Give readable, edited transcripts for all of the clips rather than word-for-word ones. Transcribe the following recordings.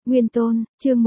Nguyên Tôn, chương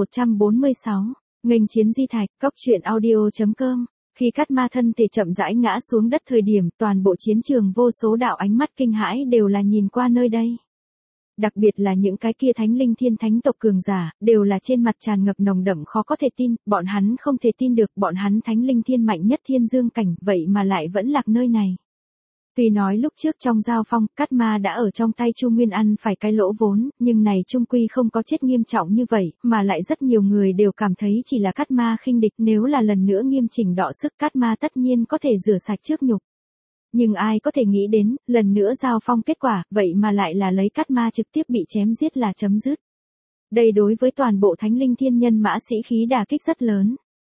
1146, nghênh chiến di thạch, cóc truyện audio.com. Khi Cát Ma thân thể chậm rãi ngã xuống đất thời điểm, toàn bộ chiến trường vô số đạo ánh mắt kinh hãi đều là nhìn qua nơi đây. Đặc biệt là những cái kia thánh linh thiên thánh tộc cường giả, đều là trên mặt tràn ngập nồng đậm khó có thể tin, bọn hắn không thể tin được, bọn hắn thánh linh thiên mạnh nhất thiên dương cảnh, vậy mà lại vẫn lạc nơi này. Tuy nói lúc trước trong giao phong, Cát Ma đã ở trong tay Chu Nguyên ăn phải cái lỗ vốn, nhưng này chung quy không có chết nghiêm trọng như vậy, mà lại rất nhiều người đều cảm thấy chỉ là Cát Ma khinh địch, nếu là lần nữa nghiêm chỉnh đọ sức Cát Ma tất nhiên có thể rửa sạch trước nhục. Nhưng ai có thể nghĩ đến, lần nữa giao phong kết quả, vậy mà lại là lấy Cát Ma trực tiếp bị chém giết là chấm dứt. Đây đối với toàn bộ thánh linh thiên nhân mã sĩ khí đả kích rất lớn.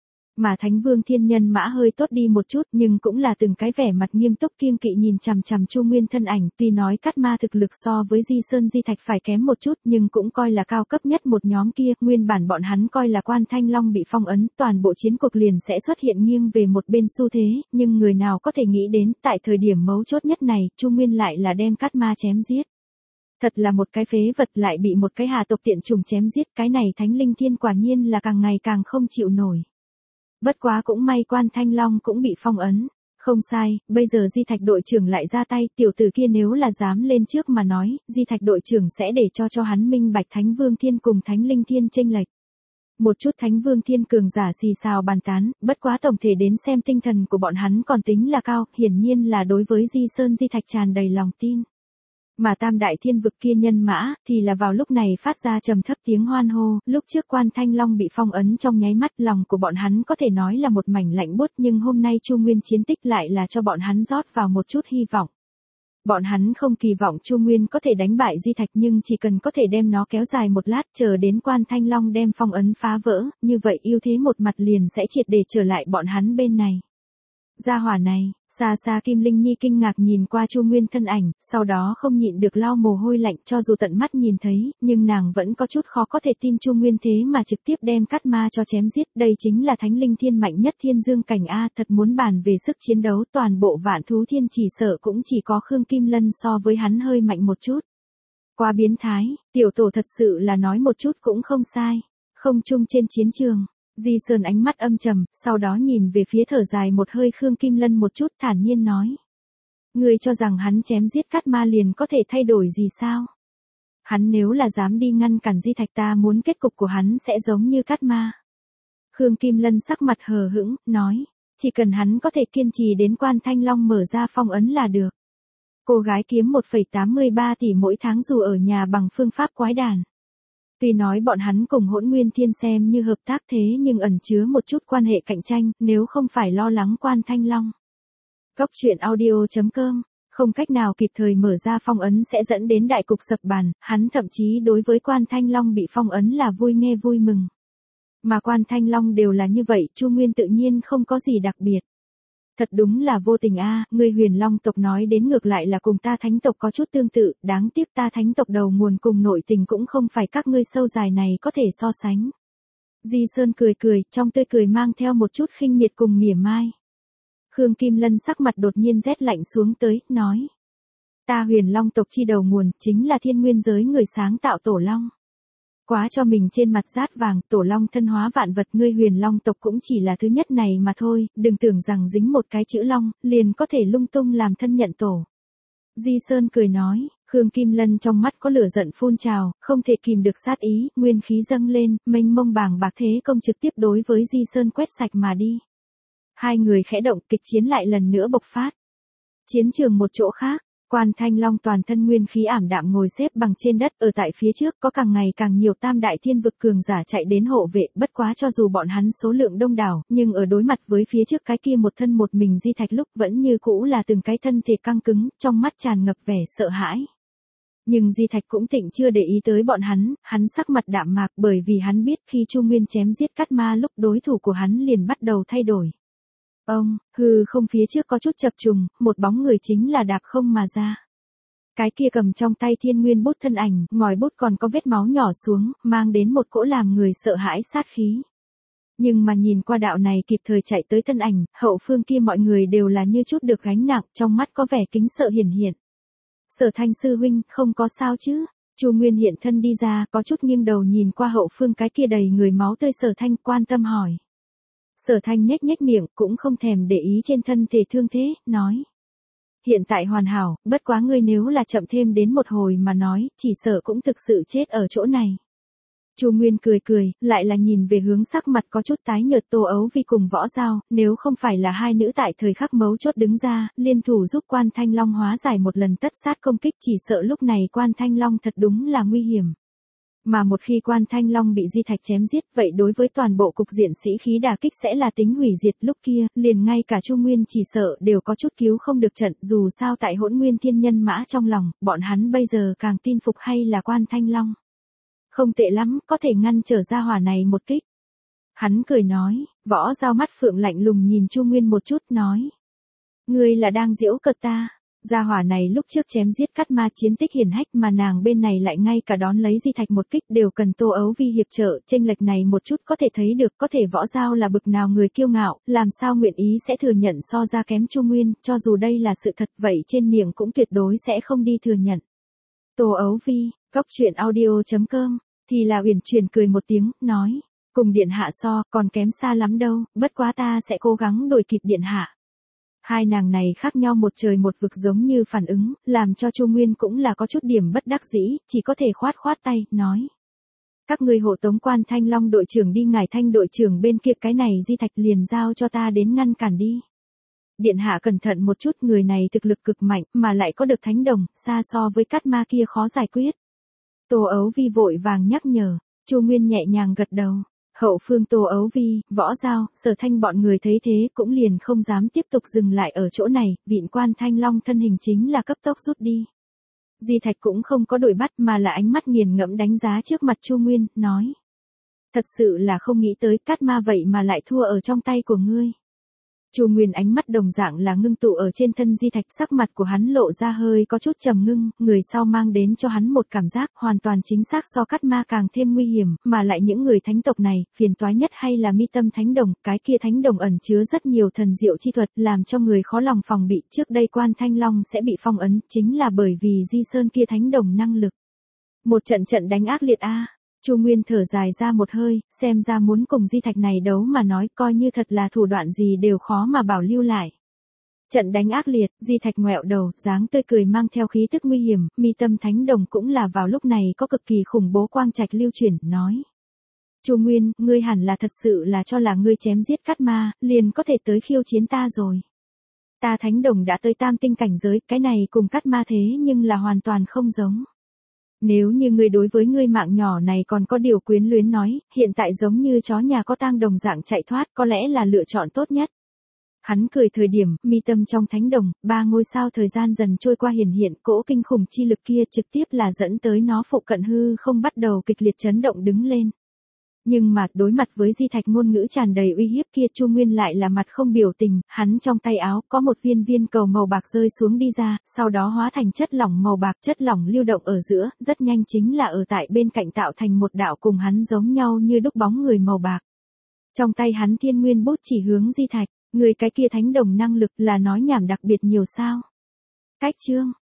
Mà Thánh Vương Thiên Nhân Mã hơi tốt đi một chút, nhưng cũng là từng cái vẻ mặt nghiêm túc kiêng kỵ nhìn chằm chằm Chu Nguyên thân ảnh, tuy nói Cát Ma thực lực so với Di Sơn Di Thạch phải kém một chút, nhưng cũng coi là cao cấp nhất một nhóm kia, nguyên bản bọn hắn coi là Quan Thanh Long bị phong ấn, toàn bộ chiến cuộc liền sẽ xuất hiện nghiêng về một bên xu thế, nhưng người nào có thể nghĩ đến, tại thời điểm mấu chốt nhất này, Chu Nguyên lại là đem Cát Ma chém giết. Thật là một cái phế vật lại bị một cái hà tộc tiện chủng chém giết, cái này Thánh Linh Thiên quả nhiên là càng ngày càng không chịu nổi. Bất quá cũng may Quan Thanh Long cũng bị phong ấn. Không sai, bây giờ Di Thạch đội trưởng lại ra tay, tiểu tử kia nếu là dám lên trước mà nói, Di Thạch đội trưởng sẽ để cho hắn minh bạch Thánh Vương Thiên cùng Thánh Linh Thiên chênh lệch. Một chút Thánh Vương Thiên cường giả xì xào bàn tán, bất quá tổng thể đến xem tinh thần của bọn hắn còn tính là cao, hiển nhiên là đối với Di Sơn Di Thạch tràn đầy lòng tin. Mà Tam Đại Thiên Vực kia nhân mã, thì là vào lúc này phát ra trầm thấp tiếng hoan hô, lúc trước Quan Thanh Long bị phong ấn trong nháy mắt, lòng của bọn hắn có thể nói là một mảnh lạnh buốt, nhưng hôm nay Chu Nguyên chiến tích lại là cho bọn hắn rót vào một chút hy vọng. Bọn hắn không kỳ vọng Chu Nguyên có thể đánh bại Di Thạch, nhưng chỉ cần có thể đem nó kéo dài một lát, chờ đến Quan Thanh Long đem phong ấn phá vỡ, như vậy ưu thế một mặt liền sẽ triệt để trở lại bọn hắn bên này. Gia hỏa này, xa xa Kim Linh Nhi kinh ngạc nhìn qua Chu Nguyên thân ảnh, sau đó không nhịn được lau mồ hôi lạnh, cho dù tận mắt nhìn thấy, nhưng nàng vẫn có chút khó có thể tin Chu Nguyên thế mà trực tiếp đem Cát Ma cho chém giết, đây chính là Thánh Linh Thiên mạnh nhất thiên dương cảnh A, thật muốn bàn về sức chiến đấu, toàn bộ Vạn Thú Thiên chỉ sợ cũng chỉ có Khương Kim Lân so với hắn hơi mạnh một chút. Quá biến thái, tiểu tổ thật sự là nói một chút cũng không sai. Không chung trên chiến trường. Di Sơn ánh mắt âm trầm, sau đó nhìn về phía thở dài một hơi Khương Kim Lân một chút, thản nhiên nói. Ngươi cho rằng hắn chém giết Cát Ma liền có thể thay đổi gì sao? Hắn nếu là dám đi ngăn cản Di Thạch, ta muốn kết cục của hắn sẽ giống như Cát Ma. Khương Kim Lân sắc mặt hờ hững, nói. Chỉ cần hắn có thể kiên trì đến Quan Thanh Long mở ra phong ấn là được. Cô gái kiếm 1,83 tỷ mỗi tháng dù ở nhà bằng phương pháp quái đản. Tuy nói bọn hắn cùng Hỗn Nguyên Thiên xem như hợp tác thế nhưng ẩn chứa một chút quan hệ cạnh tranh, nếu không phải lo lắng Quan Thanh Long. Cóc truyện audio.com, không cách nào kịp thời mở ra phong ấn sẽ dẫn đến đại cục sập bàn, hắn thậm chí đối với Quan Thanh Long bị phong ấn là vui nghe vui mừng. Mà Quan Thanh Long đều là như vậy, Chu Nguyên tự nhiên không có gì đặc biệt. Thật đúng là vô tình a, người Huyền Long tộc nói đến ngược lại là cùng ta Thánh tộc có chút tương tự, đáng tiếc ta Thánh tộc đầu nguồn cùng nội tình cũng không phải các ngươi sâu dài này có thể so sánh. Di Sơn cười cười, trong tươi cười mang theo một chút khinh miệt cùng mỉa mai. Khương Kim Lân sắc mặt đột nhiên rét lạnh xuống tới, nói. Ta Huyền Long tộc chi đầu nguồn, chính là thiên nguyên giới người sáng tạo Tổ Long. Quá cho mình trên mặt rát vàng, Tổ Long thân hóa vạn vật, ngươi Huyền Long tộc cũng chỉ là thứ nhất này mà thôi, đừng tưởng rằng dính một cái chữ Long, liền có thể lung tung làm thân nhận tổ. Di Sơn cười nói, Khương Kim Lân trong mắt có lửa giận phun trào, không thể kìm được sát ý, nguyên khí dâng lên, mênh mông bàng bạc thế công trực tiếp đối với Di Sơn quét sạch mà đi. Hai người khẽ động, kịch chiến lại lần nữa bộc phát. Chiến trường một chỗ khác. Quan Thanh Long toàn thân nguyên khí ảm đạm ngồi xếp bằng trên đất, ở tại phía trước có càng ngày càng nhiều Tam Đại Thiên Vực cường giả chạy đến hộ vệ, bất quá cho dù bọn hắn số lượng đông đảo, nhưng ở đối mặt với phía trước cái kia một thân một mình Di Thạch lúc vẫn như cũ là từng cái thân thể căng cứng, trong mắt tràn ngập vẻ sợ hãi. Nhưng Di Thạch cũng tịnh chưa để ý tới bọn hắn sắc mặt đạm mạc bởi vì hắn biết khi Chu Nguyên chém giết Cát Ma lúc đối thủ của hắn liền bắt đầu thay đổi. Hư không phía trước có chút chập trùng, một bóng người chính là đạp không mà ra. Cái kia cầm trong tay thiên nguyên bút thân ảnh, ngòi bút còn có vết máu nhỏ xuống, mang đến một cỗ làm người sợ hãi sát khí. Nhưng mà nhìn qua đạo này kịp thời chạy tới thân ảnh, hậu phương kia mọi người đều là như chút được gánh nặng, trong mắt có vẻ kính sợ hiển hiện. Sở Thanh sư huynh, không có sao chứ? Chu Nguyên hiện thân đi ra, có chút nghiêng đầu nhìn qua hậu phương cái kia đầy người máu tươi Sở Thanh, quan tâm hỏi. Sở Thanh nhếch nhếch miệng, cũng không thèm để ý trên thân thể thương thế, nói. Hiện tại hoàn hảo, bất quá ngươi nếu là chậm thêm đến một hồi mà nói, chỉ sợ cũng thực sự chết ở chỗ này. Chu Nguyên cười cười, lại là nhìn về hướng sắc mặt có chút tái nhợt Tô Ấu Vi cùng Võ Giao, nếu không phải là hai nữ tại thời khắc mấu chốt đứng ra, liên thủ giúp Quan Thanh Long hóa giải một lần tất sát công kích, chỉ sợ lúc này Quan Thanh Long thật đúng là nguy hiểm. Mà một khi Quan Thanh Long bị Di Thạch chém giết, vậy đối với toàn bộ cục diện sĩ khí đả kích sẽ là tính hủy diệt, lúc kia, liền ngay cả Chu Nguyên chỉ sợ đều có chút cứu không được trận, dù sao tại Hỗn Nguyên Thiên Nhân Mã trong lòng, bọn hắn bây giờ càng tin phục hay là Quan Thanh Long. Không tệ lắm, có thể ngăn trở ra hỏa này một kích. Hắn cười nói, Võ Giao mắt phượng lạnh lùng nhìn Chu Nguyên một chút, nói. Ngươi là đang giễu cợt ta. Gia hỏa này lúc trước chém giết Cát Ma chiến tích hiển hách mà nàng bên này lại ngay cả đón lấy Di Thạch một kích đều cần Tô Ấu Vi hiệp trợ, chênh lệch này một chút có thể thấy được, có thể Võ Giao là bực nào người kiêu ngạo, làm sao nguyện ý sẽ thừa nhận so ra kém Chu Nguyên, cho dù đây là sự thật vậy trên miệng cũng tuyệt đối sẽ không đi thừa nhận. Tô Ấu Vi, Cóc Truyện Audio.com, thì là Uyển Chuyển cười một tiếng, nói, cùng điện hạ so, còn kém xa lắm đâu, bất quá ta sẽ cố gắng đuổi kịp điện hạ. Hai nàng này khác nhau một trời một vực giống như phản ứng, làm cho Chu Nguyên cũng là có chút điểm bất đắc dĩ, chỉ có thể khoát khoát tay, nói. Các ngươi hộ tống Quan Thanh Long đội trưởng đi, ngài Thanh đội trưởng bên kia cái này Di Thạch liền giao cho ta đến ngăn cản đi. Điện hạ cẩn thận một chút, người này thực lực cực mạnh, mà lại có được thánh đồng, xa so với Cát Ma kia khó giải quyết. Tô Ấu Vi vội vàng nhắc nhở, Chu Nguyên nhẹ nhàng gật đầu. Hậu phương Tô Ấu Vi, Võ Giao, Sở Thanh bọn người thấy thế cũng liền không dám tiếp tục dừng lại ở chỗ này, vịn Quan Thanh Long thân hình chính là cấp tốc rút đi. Di Thạch cũng không có đuổi bắt mà là ánh mắt nghiền ngẫm đánh giá trước mặt Chu Nguyên, nói. Thật sự là không nghĩ tới Cát Ma vậy mà lại thua ở trong tay của ngươi. Chu Nguyên ánh mắt đồng dạng là ngưng tụ ở trên thân Di Thạch, sắc mặt của hắn lộ ra hơi có chút trầm ngưng, người sau mang đến cho hắn một cảm giác hoàn toàn chính xác so Cát Ma càng thêm nguy hiểm, mà lại những người thánh tộc này, phiền toái nhất hay là mi tâm thánh đồng, cái kia thánh đồng ẩn chứa rất nhiều thần diệu chi thuật, làm cho người khó lòng phòng bị, trước đây Quan Thanh Long sẽ bị phong ấn, chính là bởi vì Di Sơn kia thánh đồng năng lực. Một trận trận đánh ác liệt a. Chu Nguyên thở dài ra một hơi, xem ra muốn cùng Di Thạch này đấu mà nói, coi như thật là thủ đoạn gì đều khó mà bảo lưu lại. Trận đánh ác liệt, Di Thạch ngoẹo đầu, dáng tươi cười mang theo khí tức nguy hiểm, mi tâm thánh đồng cũng là vào lúc này có cực kỳ khủng bố quang trạch lưu chuyển, nói. Chu Nguyên, ngươi hẳn là thật sự là cho là ngươi chém giết Cát Ma, liền có thể tới khiêu chiến ta rồi. Ta thánh đồng đã tới tam tinh cảnh giới, cái này cùng Cát Ma thế nhưng là hoàn toàn không giống. Nếu như ngươi đối với ngươi mạng nhỏ này còn có điều quyến luyến nói, hiện tại giống như chó nhà có tang đồng dạng chạy thoát có lẽ là lựa chọn tốt nhất. Hắn cười thời điểm, mi tâm trong thánh đồng, 3 ngôi sao thời gian dần trôi qua hiển hiện, cỗ kinh khủng chi lực kia trực tiếp là dẫn tới nó phụ cận hư không bắt đầu kịch liệt chấn động đứng lên. Nhưng mà đối mặt với Di Thạch ngôn ngữ tràn đầy uy hiếp kia, Chu Nguyên lại là mặt không biểu tình, hắn trong tay áo có một viên cầu màu bạc rơi xuống đi ra, sau đó hóa thành chất lỏng màu bạc, chất lỏng lưu động ở giữa, rất nhanh chính là ở tại bên cạnh tạo thành một đạo cùng hắn giống nhau như đúc bóng người màu bạc. Trong tay hắn thiên nguyên bút chỉ hướng Di Thạch, người cái kia thánh đồng năng lực là nói nhảm đặc biệt nhiều sao. Cách chương,